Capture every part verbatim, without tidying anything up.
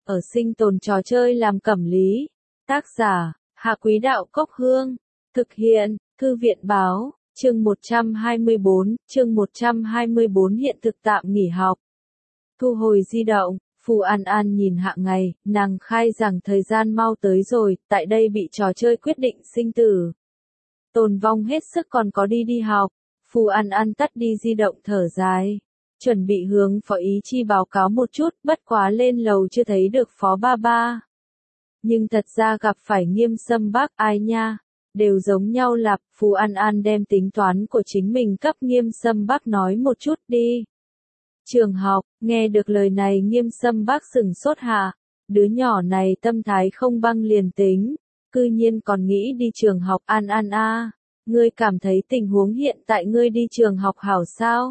ở sinh tồn trò chơi làm cẩm lý. Tác giả, Hạ Quý Đạo Cốc Hương. Thực hiện, Thư viện Báo, chương một trăm hai mươi bốn, chương một trăm hai mươi bốn hiện thực tạm nghỉ học. Thu hồi di động, Phù An An nhìn Hạ Ngày, nàng khai rằng thời gian mau tới rồi, tại đây bị trò chơi quyết định sinh tử. Tồn vong hết sức còn có đi đi học, Phù An An tắt đi di động thở dài. Chuẩn bị hướng Phó Ý Chi báo cáo một chút, bất quá lên lầu chưa thấy được Phó Ba Ba. Nhưng thật ra gặp phải Nghiêm Sâm Bác ai nha, đều giống nhau lạp, Phù An An đem tính toán của chính mình cấp Nghiêm Sâm Bác nói một chút đi. Trường học, nghe được lời này Nghiêm Sâm Bác sừng sốt hạ, đứa nhỏ này tâm thái không băng liền tính, cư nhiên còn nghĩ đi trường học. An An a, ngươi cảm thấy tình huống hiện tại ngươi đi trường học hảo sao?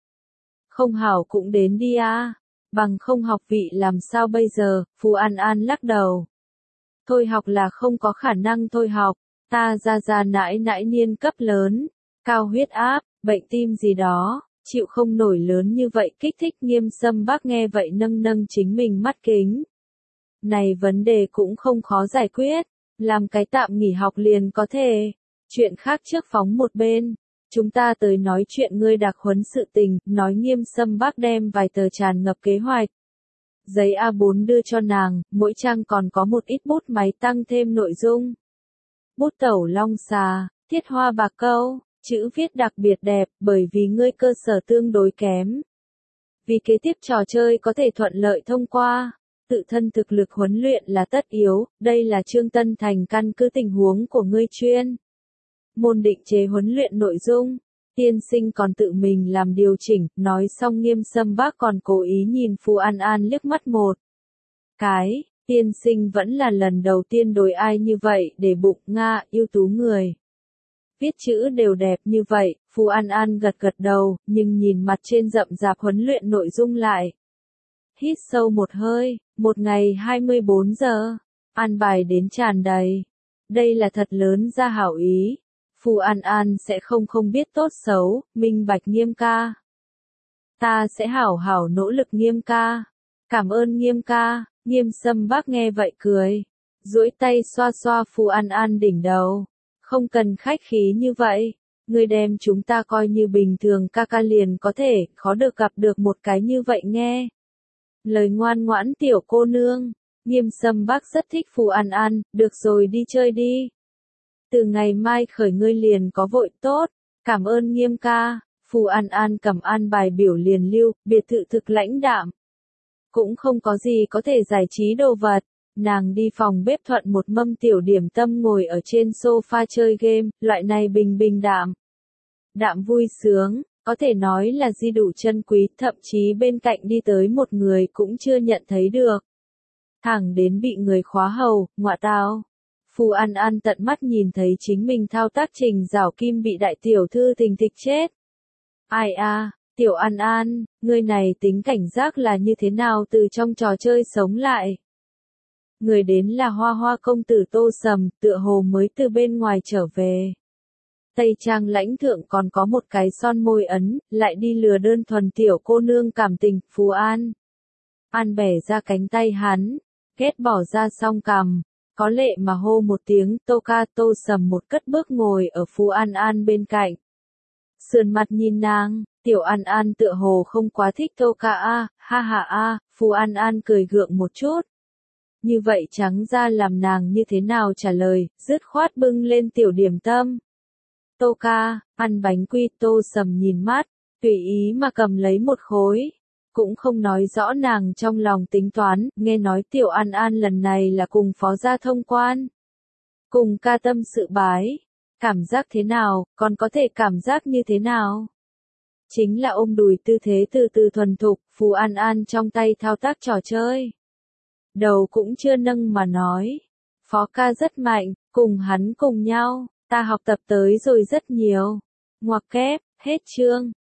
Không hảo cũng đến đi a, bằng không học vị làm sao bây giờ? Phù An An lắc đầu. Thôi học là không có khả năng thôi học, ta ra ra nãi nãi niên cấp lớn, cao huyết áp, bệnh tim gì đó, chịu không nổi lớn như vậy kích thích. Nghiêm Sâm Bác nghe vậy nâng nâng chính mình mắt kính. Này vấn đề cũng không khó giải quyết, làm cái tạm nghỉ học liền có thể. Chuyện khác trước phóng một bên, chúng ta tới nói chuyện ngươi đặc huấn sự tình. Nói Nghiêm Sâm Bác đem vài tờ tràn ngập kế hoạch. Giấy A bốn đưa cho nàng, mỗi trang còn có một ít bút máy tăng thêm nội dung. Bút tẩu long xà, thiết hoa bạc câu, chữ viết đặc biệt đẹp, bởi vì ngươi cơ sở tương đối kém. Vì kế tiếp trò chơi có thể thuận lợi thông qua, tự thân thực lực huấn luyện là tất yếu, đây là Trương Tân Thành căn cứ tình huống của ngươi chuyên môn định chế huấn luyện nội dung. Tiên sinh còn tự mình làm điều chỉnh, nói xong Nghiêm Sâm Bác còn cố ý nhìn Phù An An liếc mắt một cái, tiên sinh vẫn là lần đầu tiên đối ai như vậy, để bụng Nga, ưu tú người. Viết chữ đều đẹp như vậy, Phù An An gật gật đầu, nhưng nhìn mặt trên rậm rạp huấn luyện nội dung lại. Hít sâu một hơi, một ngày hai mươi bốn giờ, an bài đến tràn đầy. Đây là thật lớn ra hảo ý. Phù An An sẽ không không biết tốt xấu, minh bạch Nghiêm ca. Ta sẽ hảo hảo nỗ lực Nghiêm ca. Cảm ơn Nghiêm ca. Nghiêm Sâm Bác nghe vậy cười, duỗi tay xoa xoa Phù An An đỉnh đầu. Không cần khách khí như vậy, ngươi đem chúng ta coi như bình thường ca ca liền có thể, khó được gặp được một cái như vậy nghe. Lời ngoan ngoãn tiểu cô nương. Nghiêm Sâm Bác rất thích Phù An An, được rồi đi chơi đi. Từ ngày mai khởi ngươi liền có vội. Tốt, cảm ơn Nghiêm ca. Phù An An cầm an bài biểu liền lưu, biệt thự thực lãnh đạm. Cũng không có gì có thể giải trí đồ vật. Nàng đi phòng bếp thuận một mâm tiểu điểm tâm ngồi ở trên sofa chơi game, loại này bình bình đạm. Đạm vui sướng, có thể nói là di đủ chân quý, thậm chí bên cạnh đi tới một người cũng chưa nhận thấy được. Thẳng đến bị người khóa hầu, ngọa tao. Phù An An tận mắt nhìn thấy chính mình thao tác trình rảo kim bị đại tiểu thư thình thịch chết. Ai a, tiểu An An, ngươi này tính cảnh giác là như thế nào từ trong trò chơi sống lại? Người đến là Hoa Hoa công tử Tô Sầm, tựa hồ mới từ bên ngoài trở về. Tây trang lãnh thượng còn có một cái son môi ấn, lại đi lừa đơn thuần tiểu cô nương cảm tình. Phù An An bẻ ra cánh tay hắn, ghét bỏ ra song cằm, có lệ mà hô một tiếng. Tô ca. Tô Sầm một cất bước ngồi ở Phù An An bên cạnh. Sườn mặt nhìn nàng, tiểu An An tựa hồ không quá thích Tô ca a, ha ha a. Phù An An cười gượng một chút. Như vậy trắng ra làm nàng như thế nào trả lời, dứt khoát bưng lên tiểu điểm tâm. Tô ca, ăn bánh quy. Tô Sầm nhìn mắt, tùy ý mà cầm lấy một khối. Cũng không nói rõ nàng trong lòng tính toán, nghe nói tiểu An An lần này là cùng phó gia thông quan. Cùng ca tâm sự bái. Cảm giác thế nào, còn có thể cảm giác như thế nào? Chính là ôm đùi tư thế từ từ thuần thục, Phù An An trong tay thao tác trò chơi. Đầu cũng chưa nâng mà nói. Phó ca rất mạnh, cùng hắn cùng nhau, ta học tập tới rồi rất nhiều. Ngoặc kép, hết chương.